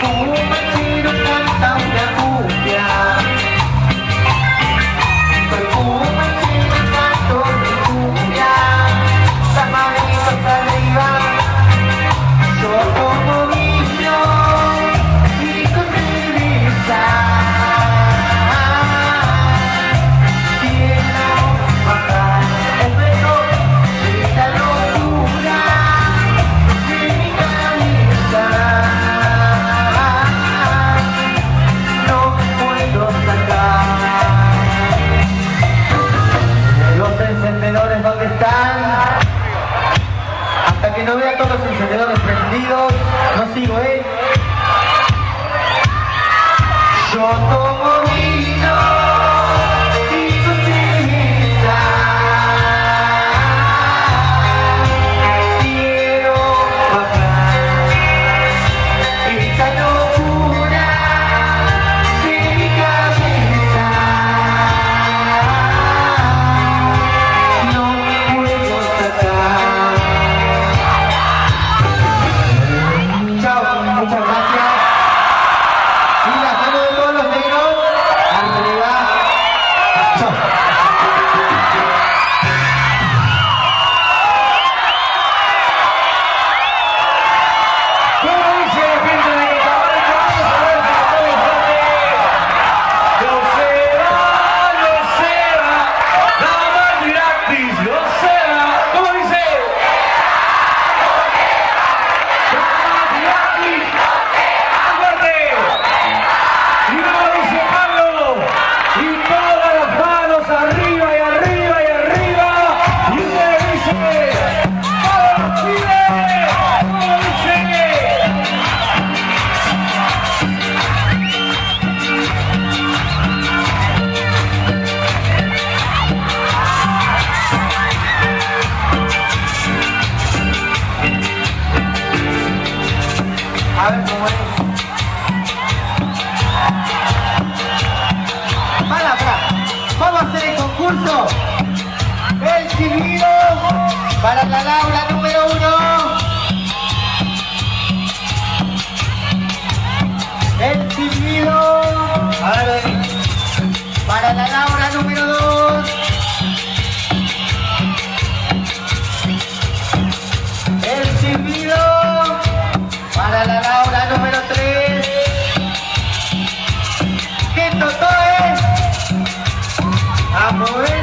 No vea todos los encendedores prendidos, no sigo, Yo tomo vino y tu cerveza. Quiero bajar esta locura de mi cabeza. No puedo sacar. Muchas gracias. Y las manos de todos los negros arriba. Chao. ¿Cómo dice la gente de Catamarca? Vamos a ver para todos ustedes. Lo será, nada más gratis, lo será. ¿Cómo dice? Y luego dice Pablo, y todas las manos arriba y arriba y arriba, y usted dice, ¡vamos Chile! ¿Cómo dice? A ver cómo es. Vamos a hacer el concurso. El silbido para la Laura número 1. El silbido para la Laura número 2. El silbido para la Laura número 3. ¡Qué totó es! ¡Vamos!